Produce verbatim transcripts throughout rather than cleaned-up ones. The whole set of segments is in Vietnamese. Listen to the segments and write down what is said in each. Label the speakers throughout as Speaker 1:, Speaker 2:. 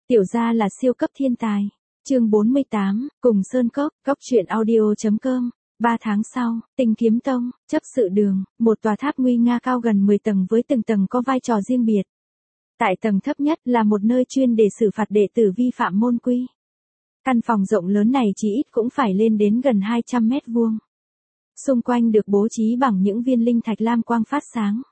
Speaker 1: Tiểu gia là siêu cấp thiên tài. Chương bốn mươi tám, cùng Sơn Cốc, cốc truyện audio chấm com. Ba tháng sau, Tinh Kiếm Tông, chấp sự đường, một tòa tháp nguy nga cao gần mười tầng với từng tầng có vai trò riêng biệt. Tại tầng thấp nhất là một nơi chuyên để xử phạt đệ tử vi phạm môn quy. Căn phòng rộng lớn này chỉ ít cũng phải lên đến gần hai trăm mét vuông. Xung quanh được bố trí bằng những viên linh thạch lam quang phát sáng.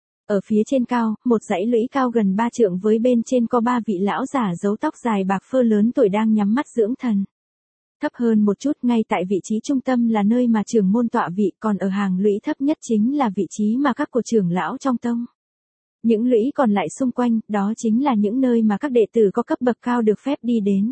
Speaker 1: Ở phía trên cao, một dãy lũy cao gần ba trượng với bên trên có ba vị lão giả giấu tóc dài bạc phơ lớn tuổi đang nhắm mắt dưỡng thần. Thấp hơn một chút ngay tại vị trí trung tâm là nơi mà trưởng môn tọa vị, còn ở hàng lũy thấp nhất chính là vị trí mà các của trưởng lão trong tông. Những lũy còn lại xung quanh, đó chính là những nơi mà các đệ tử có cấp bậc cao được phép đi đến.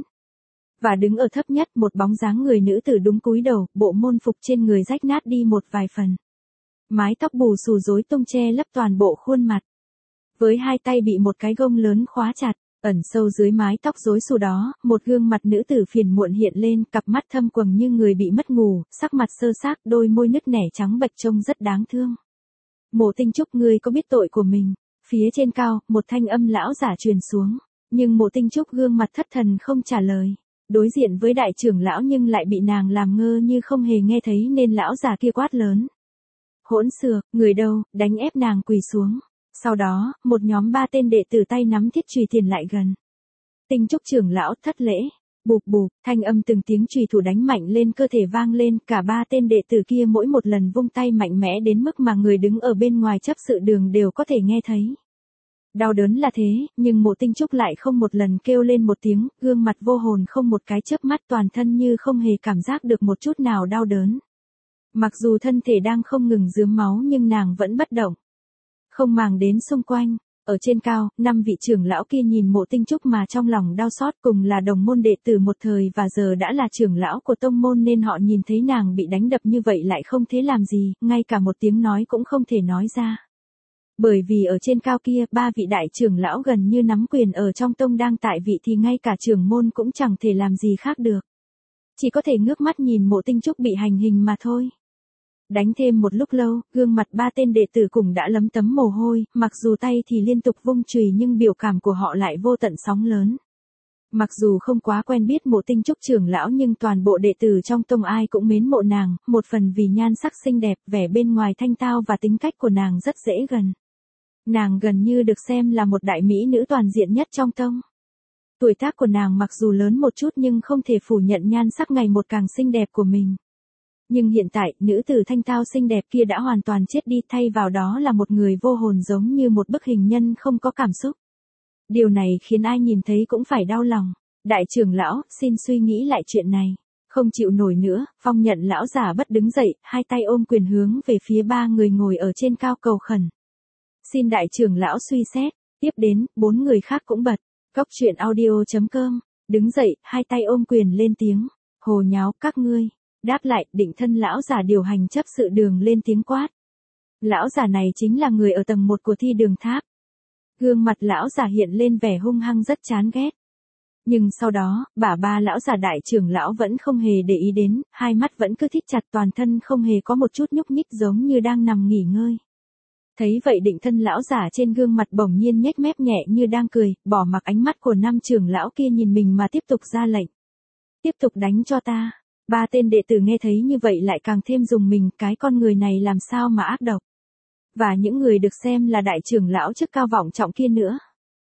Speaker 1: Và đứng ở thấp nhất một bóng dáng người nữ tử đúng cúi đầu, bộ môn phục trên người rách nát đi một vài phần. Mái tóc bù xù rối tung che lấp toàn bộ khuôn mặt. Với hai tay bị một cái gông lớn khóa chặt, ẩn sâu dưới mái tóc rối xù đó, một gương mặt nữ tử phiền muộn hiện lên, cặp mắt thâm quầng như người bị mất ngủ, sắc mặt sơ xác, đôi môi nứt nẻ trắng bệch trông rất đáng thương. Mộ Tinh Trúc, ngươi có biết tội của mình? Phía trên cao, một thanh âm lão giả truyền xuống, nhưng Mộ Tinh Trúc gương mặt thất thần không trả lời. Đối diện với đại trưởng lão nhưng lại bị nàng làm ngơ như không hề nghe thấy nên lão già kia quát lớn. Hỗn xược, người đâu, đánh ép nàng quỳ xuống. Sau đó, một nhóm ba tên đệ tử tay nắm thiết chùy tiền lại gần. Tinh Trúc trưởng lão thất lễ, bụp bụp, thanh âm từng tiếng chùy thủ đánh mạnh lên cơ thể vang lên, cả ba tên đệ tử kia mỗi một lần vung tay mạnh mẽ đến mức mà người đứng ở bên ngoài chấp sự đường đều có thể nghe thấy. Đau đớn là thế, nhưng Mộ Tinh Trúc lại không một lần kêu lên một tiếng, gương mặt vô hồn không một cái chớp mắt, toàn thân như không hề cảm giác được một chút nào đau đớn. Mặc dù thân thể đang không ngừng rướm máu nhưng nàng vẫn bất động. Không màng đến xung quanh, ở trên cao, năm vị trưởng lão kia nhìn Mộ Tinh Trúc mà trong lòng đau xót, cùng là đồng môn đệ tử một thời và giờ đã là trưởng lão của tông môn nên họ nhìn thấy nàng bị đánh đập như vậy lại không thể làm gì, ngay cả một tiếng nói cũng không thể nói ra. Bởi vì ở trên cao kia, ba vị đại trưởng lão gần như nắm quyền ở trong tông đang tại vị thì ngay cả trưởng môn cũng chẳng thể làm gì khác được. Chỉ có thể ngước mắt nhìn Mộ Tinh Trúc bị hành hình mà thôi. Đánh thêm một lúc lâu, gương mặt ba tên đệ tử cùng đã lấm tấm mồ hôi, mặc dù tay thì liên tục vung chùy nhưng biểu cảm của họ lại vô tận sóng lớn. Mặc dù không quá quen biết Mộ Tinh Trúc trưởng lão nhưng toàn bộ đệ tử trong tông ai cũng mến mộ nàng, một phần vì nhan sắc xinh đẹp, vẻ bên ngoài thanh tao và tính cách của nàng rất dễ gần. Nàng gần như được xem là một đại mỹ nữ toàn diện nhất trong tông. Tuổi tác của nàng mặc dù lớn một chút nhưng không thể phủ nhận nhan sắc ngày một càng xinh đẹp của mình. Nhưng hiện tại, nữ tử thanh tao xinh đẹp kia đã hoàn toàn chết đi, thay vào đó là một người vô hồn giống như một bức hình nhân không có cảm xúc. Điều này khiến ai nhìn thấy cũng phải đau lòng. Đại trưởng lão, xin suy nghĩ lại chuyện này. Không chịu nổi nữa, Phong Nhận lão giả bất đứng dậy, hai tay ôm quyền hướng về phía ba người ngồi ở trên cao cầu khẩn. Xin đại trưởng lão suy xét. Tiếp đến, bốn người khác cũng bật. Cốc truyện audio chấm com. Đứng dậy, hai tay ôm quyền lên tiếng. Hồ nháo các ngươi. Đáp lại, định thân lão giả điều hành chấp sự đường lên tiếng quát. Lão giả này chính là người ở tầng một của thi đường tháp. Gương mặt lão giả hiện lên vẻ hung hăng rất chán ghét. Nhưng sau đó, bả ba lão giả đại trưởng lão vẫn không hề để ý đến, hai mắt vẫn cứ thít chặt, toàn thân không hề có một chút nhúc nhích giống như đang nằm nghỉ ngơi. Thấy vậy định thân lão giả trên gương mặt bỗng nhiên nhếch mép nhẹ như đang cười, bỏ mặc ánh mắt của năm trưởng lão kia nhìn mình mà tiếp tục ra lệnh. Tiếp tục đánh cho ta. Ba tên đệ tử nghe thấy như vậy lại càng thêm rùng mình, cái con người này làm sao mà ác độc. Và những người được xem là đại trưởng lão chức cao vọng trọng kia nữa.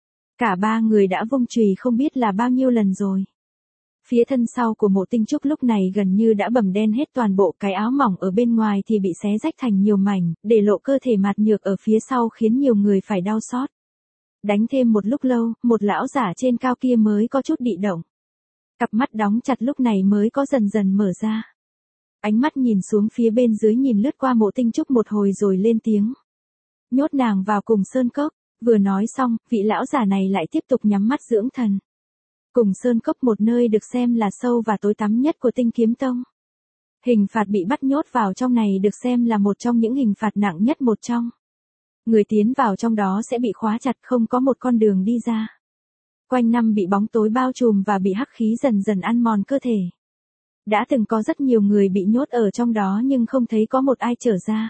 Speaker 1: Cả ba người đã vung chùy không biết là bao nhiêu lần rồi. Phía thân sau của Mộ Tinh Trúc lúc này gần như đã bầm đen hết toàn bộ, cái áo mỏng ở bên ngoài thì bị xé rách thành nhiều mảnh, để lộ cơ thể mạt nhược ở phía sau khiến nhiều người phải đau xót. Đánh thêm một lúc lâu, một lão giả trên cao kia mới có chút bị động. Cặp mắt đóng chặt lúc này mới có dần dần mở ra. Ánh mắt nhìn xuống phía bên dưới nhìn lướt qua Mộ Tinh Trúc một hồi rồi lên tiếng. Nhốt nàng vào cùng Sơn Cốc. Vừa nói xong, vị lão giả này lại tiếp tục nhắm mắt dưỡng thần. Cùng Sơn Cốc, một nơi được xem là sâu và tối tăm nhất của Tinh Kiếm Tông. Hình phạt bị bắt nhốt vào trong này được xem là một trong những hình phạt nặng nhất một trong. Người tiến vào trong đó sẽ bị khóa chặt, không có một con đường đi ra. Quanh năm bị bóng tối bao trùm và bị hắc khí dần dần ăn mòn cơ thể. Đã từng có rất nhiều người bị nhốt ở trong đó nhưng không thấy có một ai trở ra.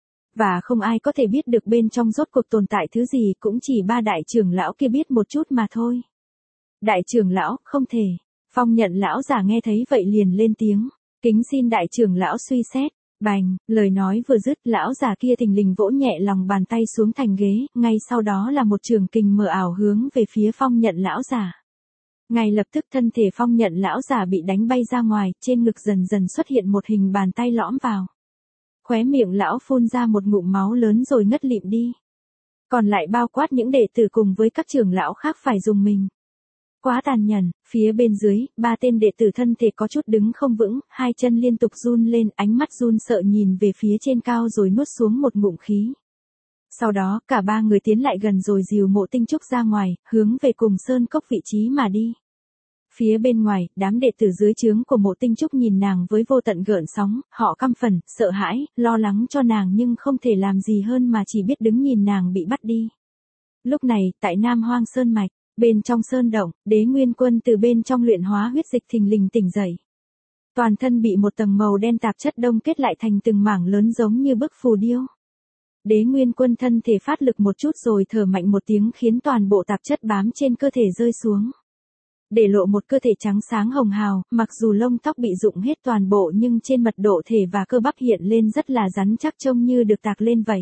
Speaker 1: Và không ai có thể biết được bên trong rốt cuộc tồn tại thứ gì, cũng chỉ ba đại trưởng lão kia biết một chút mà thôi. Đại trưởng lão, không thể. Phong nhận lão giả nghe thấy vậy liền lên tiếng. Kính xin đại trưởng lão suy xét. Bành, lời nói vừa dứt, lão già kia thình lình vỗ nhẹ lòng bàn tay xuống thành ghế, ngay sau đó là một trường kình mờ ảo hướng về phía phong nhận lão giả. Ngay lập tức thân thể phong nhận lão giả bị đánh bay ra ngoài, trên ngực dần dần xuất hiện một hình bàn tay lõm vào. Khóe miệng lão phun ra một ngụm máu lớn rồi ngất lịm đi. Còn lại bao quát những đệ tử cùng với các trưởng lão khác phải dùng mình. Quá tàn nhẫn, phía bên dưới, ba tên đệ tử thân thể có chút đứng không vững, hai chân liên tục run lên, ánh mắt run sợ nhìn về phía trên cao rồi nuốt xuống một ngụm khí. Sau đó, cả ba người tiến lại gần rồi dìu Mộ Tinh Trúc ra ngoài, hướng về cùng sơn cốc vị trí mà đi. Phía bên ngoài, đám đệ tử dưới trướng của Mộ Tinh Trúc nhìn nàng với vô tận gợn sóng, họ căm phẫn, sợ hãi, lo lắng cho nàng nhưng không thể làm gì hơn mà chỉ biết đứng nhìn nàng bị bắt đi. Lúc này, tại Nam Hoang Sơn Mạch, bên trong sơn động, Đế Nguyên Quân từ bên trong luyện hóa huyết dịch thình lình tỉnh dậy. Toàn thân bị một tầng màu đen tạp chất đông kết lại thành từng mảng lớn giống như bức phù điêu. Đế Nguyên Quân thân thể phát lực một chút rồi thở mạnh một tiếng khiến toàn bộ tạp chất bám trên cơ thể rơi xuống. Để lộ một cơ thể trắng sáng hồng hào, mặc dù lông tóc bị rụng hết toàn bộ nhưng trên mật độ thể và cơ bắp hiện lên rất là rắn chắc trông như được tạc lên vậy.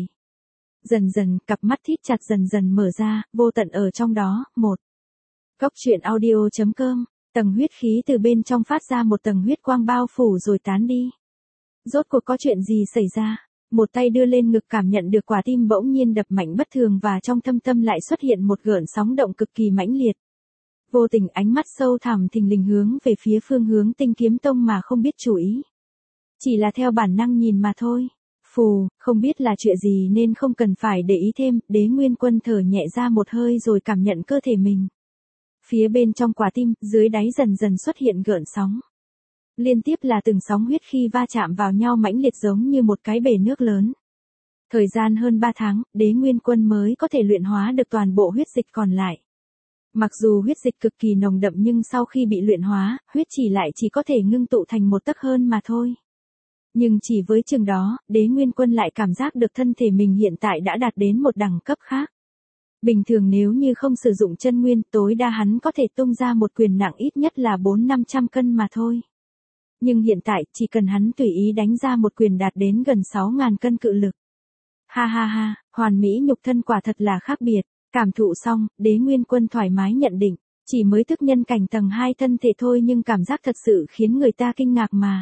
Speaker 1: Dần dần, cặp mắt thít chặt dần dần mở ra, vô tận ở trong đó, một. Cốc truyện audio chấm com, tầng huyết khí từ bên trong phát ra một tầng huyết quang bao phủ rồi tán đi. Rốt cuộc có chuyện gì xảy ra? Một tay đưa lên ngực cảm nhận được quả tim bỗng nhiên đập mạnh bất thường và trong thâm tâm lại xuất hiện một gợn sóng động cực kỳ mãnh liệt. Vô tình ánh mắt sâu thẳm thình lình hướng về phía phương hướng Tinh Kiếm Tông mà không biết chủ ý. Chỉ là theo bản năng nhìn mà thôi. Phù, không biết là chuyện gì nên không cần phải để ý thêm, Đế Nguyên Quân thở nhẹ ra một hơi rồi cảm nhận cơ thể mình. Phía bên trong quả tim, dưới đáy dần dần xuất hiện gợn sóng. Liên tiếp là từng sóng huyết khi va chạm vào nhau mãnh liệt giống như một cái bể nước lớn. Thời gian hơn ba tháng, Đế Nguyên Quân mới có thể luyện hóa được toàn bộ huyết dịch còn lại. Mặc dù huyết dịch cực kỳ nồng đậm nhưng sau khi bị luyện hóa, huyết chỉ lại chỉ có thể ngưng tụ thành một tấc hơn mà thôi. Nhưng chỉ với chừng đó, Đế Nguyên Quân lại cảm giác được thân thể mình hiện tại đã đạt đến một đẳng cấp khác. Bình thường nếu như không sử dụng chân nguyên, tối đa hắn có thể tung ra một quyền nặng ít nhất là bốn năm trăm cân mà thôi. Nhưng hiện tại, chỉ cần hắn tùy ý đánh ra một quyền đạt đến gần sáu ngàn cân cự lực. Ha ha ha, hoàn mỹ nhục thân quả thật là khác biệt. Cảm thụ xong, Đế Nguyên Quân thoải mái nhận định, chỉ mới thức nhân cảnh tầng hai thân thể thôi nhưng cảm giác thật sự khiến người ta kinh ngạc mà.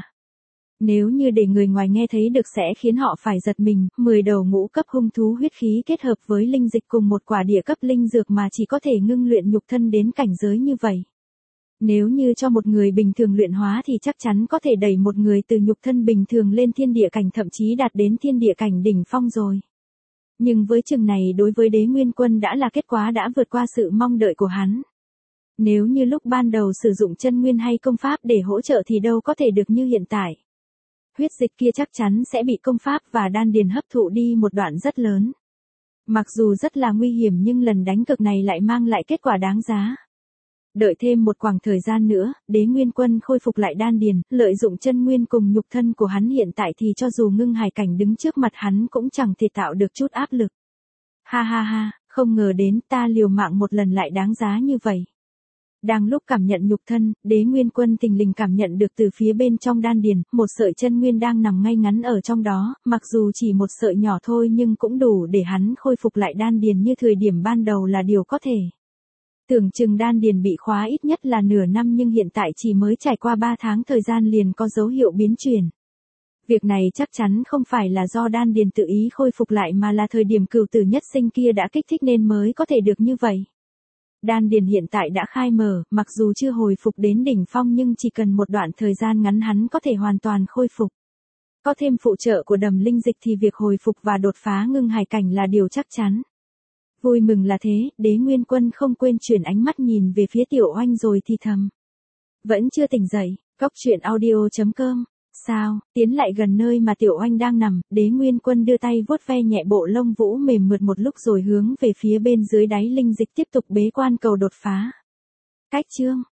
Speaker 1: Nếu như để người ngoài nghe thấy được sẽ khiến họ phải giật mình, mười đầu ngũ cấp hung thú huyết khí kết hợp với linh dịch cùng một quả địa cấp linh dược mà chỉ có thể ngưng luyện nhục thân đến cảnh giới như vậy. Nếu như cho một người bình thường luyện hóa thì chắc chắn có thể đẩy một người từ nhục thân bình thường lên thiên địa cảnh thậm chí đạt đến thiên địa cảnh đỉnh phong rồi. Nhưng với chừng này đối với Đế Nguyên Quân đã là kết quả đã vượt qua sự mong đợi của hắn. Nếu như lúc ban đầu sử dụng chân nguyên hay công pháp để hỗ trợ thì đâu có thể được như hiện tại. Huyết dịch kia chắc chắn sẽ bị công pháp và đan điền hấp thụ đi một đoạn rất lớn. Mặc dù rất là nguy hiểm nhưng lần đánh cực này lại mang lại kết quả đáng giá. Đợi thêm một khoảng thời gian nữa, Đế Nguyên Quân khôi phục lại đan điền, lợi dụng chân nguyên cùng nhục thân của hắn hiện tại thì cho dù ngưng hải cảnh đứng trước mặt hắn cũng chẳng thể tạo được chút áp lực. Ha ha ha, không ngờ đến ta liều mạng một lần lại đáng giá như vậy. Đang lúc cảm nhận nhục thân, Đế Nguyên Quân thình lình cảm nhận được từ phía bên trong đan điền, một sợi chân nguyên đang nằm ngay ngắn ở trong đó, mặc dù chỉ một sợi nhỏ thôi nhưng cũng đủ để hắn khôi phục lại đan điền như thời điểm ban đầu là điều có thể. Tưởng chừng đan điền bị khóa ít nhất là nửa năm nhưng hiện tại chỉ mới trải qua ba tháng thời gian liền có dấu hiệu biến chuyển. Việc này chắc chắn không phải là do đan điền tự ý khôi phục lại mà là thời điểm cửu tử nhất sinh kia đã kích thích nên mới có thể được như vậy. Đan điền hiện tại đã khai mở, mặc dù chưa hồi phục đến đỉnh phong nhưng chỉ cần một đoạn thời gian ngắn hắn có thể hoàn toàn khôi phục. Có thêm phụ trợ của đầm linh dịch thì việc hồi phục và đột phá ngưng hải cảnh là điều chắc chắn. Vui mừng là thế, Đế Nguyên Quân không quên chuyển ánh mắt nhìn về phía Tiểu Oanh rồi thì thầm. Vẫn chưa tỉnh dậy, cốc truyện audio chấm com. Sao, tiến lại gần nơi mà Tiểu Oanh đang nằm, Đế Nguyên Quân đưa tay vuốt ve nhẹ bộ lông vũ mềm mượt một lúc rồi hướng về phía bên dưới đáy linh dịch tiếp tục bế quan cầu đột phá. Cách chương